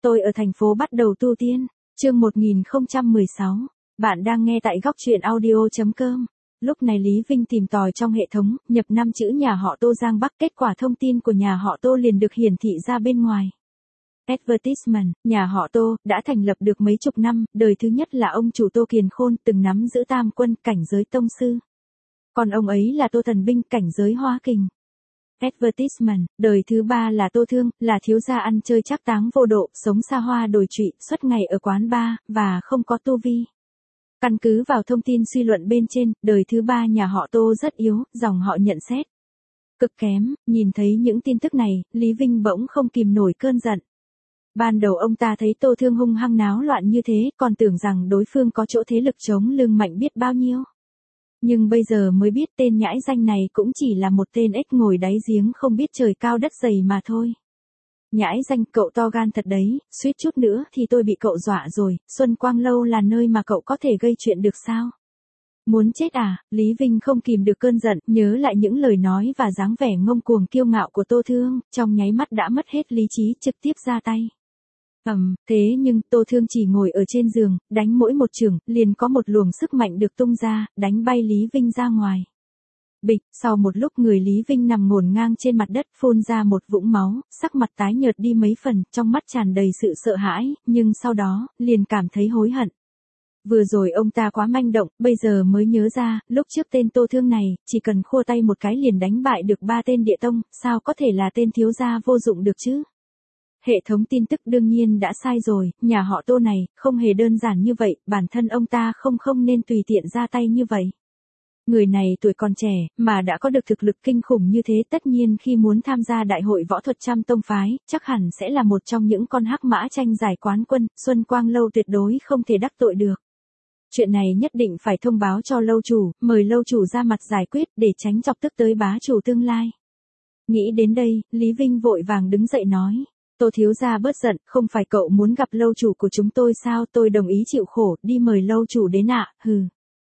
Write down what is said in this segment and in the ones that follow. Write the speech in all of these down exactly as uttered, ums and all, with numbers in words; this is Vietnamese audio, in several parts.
Tôi ở thành phố bắt đầu tu tiên. Chương một nghìn không trăm mười sáu. Bạn đang nghe tại góc truyện audio chấm com. Lúc này Lý Vinh tìm tòi trong hệ thống, nhập năm chữ nhà họ Tô Giang Bắc, kết quả thông tin của nhà họ Tô liền được hiển thị ra bên ngoài. Advertisement, nhà họ Tô, đã thành lập được mấy chục năm, đời thứ nhất là ông chủ Tô Kiền Khôn, từng nắm giữ tam quân, cảnh giới tông sư. Còn ông ấy là Tô Thần Binh, cảnh giới hoa kình. Advertisement, đời thứ ba là Tô Thương, là thiếu gia ăn chơi trác táng vô độ, sống xa hoa đồi trụy, suốt ngày ở quán bar, và không có tu vi. Căn cứ vào thông tin suy luận bên trên, đời thứ ba nhà họ Tô rất yếu, dòng họ nhận xét cực kém. Nhìn thấy những tin tức này, Lý Vinh bỗng không kìm nổi cơn giận. Ban đầu ông ta thấy Tô Thương hung hăng náo loạn như thế, còn tưởng rằng đối phương có chỗ thế lực chống lưng mạnh biết bao nhiêu. Nhưng bây giờ mới biết tên nhãi danh này cũng chỉ là một tên ếch ngồi đáy giếng không biết trời cao đất dày mà thôi. Nhãi danh, cậu to gan thật đấy, suýt chút nữa thì tôi bị cậu dọa rồi. Xuân Quang Lâu là nơi mà cậu có thể gây chuyện được sao? Muốn chết à? Lý Vinh không kìm được cơn giận, nhớ lại những lời nói và dáng vẻ ngông cuồng kiêu ngạo của Tô Thương, trong nháy mắt đã mất hết lý trí, trực tiếp ra tay. Ầm, um, thế nhưng Tô Thương chỉ ngồi ở trên giường, đánh mỗi một chưởng, liền có một luồng sức mạnh được tung ra, đánh bay Lý Vinh ra ngoài. Bịch, sau một lúc người Lý Vinh nằm ngổn ngang trên mặt đất, phun ra một vũng máu, sắc mặt tái nhợt đi mấy phần, trong mắt tràn đầy sự sợ hãi, nhưng sau đó, liền cảm thấy hối hận. Vừa rồi ông ta quá manh động, bây giờ mới nhớ ra, lúc trước tên Tô Thương này, chỉ cần khua tay một cái liền đánh bại được ba tên địa tông, sao có thể là tên thiếu gia vô dụng được chứ? Hệ thống tin tức đương nhiên đã sai rồi, nhà họ Tô này, không hề đơn giản như vậy, bản thân ông ta không không nên tùy tiện ra tay như vậy. Người này tuổi còn trẻ, mà đã có được thực lực kinh khủng như thế, tất nhiên khi muốn tham gia đại hội võ thuật trăm tông phái, chắc hẳn sẽ là một trong những con hắc mã tranh giải quán quân, Xuân Quang Lâu tuyệt đối không thể đắc tội được. Chuyện này nhất định phải thông báo cho lâu chủ, mời lâu chủ ra mặt giải quyết để tránh chọc tức tới bá chủ tương lai. Nghĩ đến đây, Lý Vinh vội vàng đứng dậy nói. Tô thiếu gia bớt giận, không phải cậu muốn gặp lâu chủ của chúng tôi sao? Tôi đồng ý chịu khổ, đi mời lâu chủ đến ạ, hừ.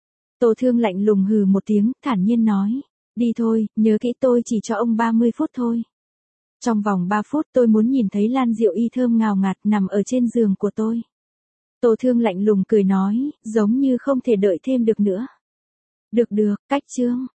Tô Thương lạnh lùng hừ một tiếng, thản nhiên nói. Đi thôi, nhớ kỹ tôi chỉ cho ông ba mươi phút thôi. Trong vòng ba phút tôi muốn nhìn thấy lan rượu y thơm ngào ngạt nằm ở trên giường của tôi. Tô Thương lạnh lùng cười nói, giống như không thể đợi thêm được nữa. Được được, cách chương.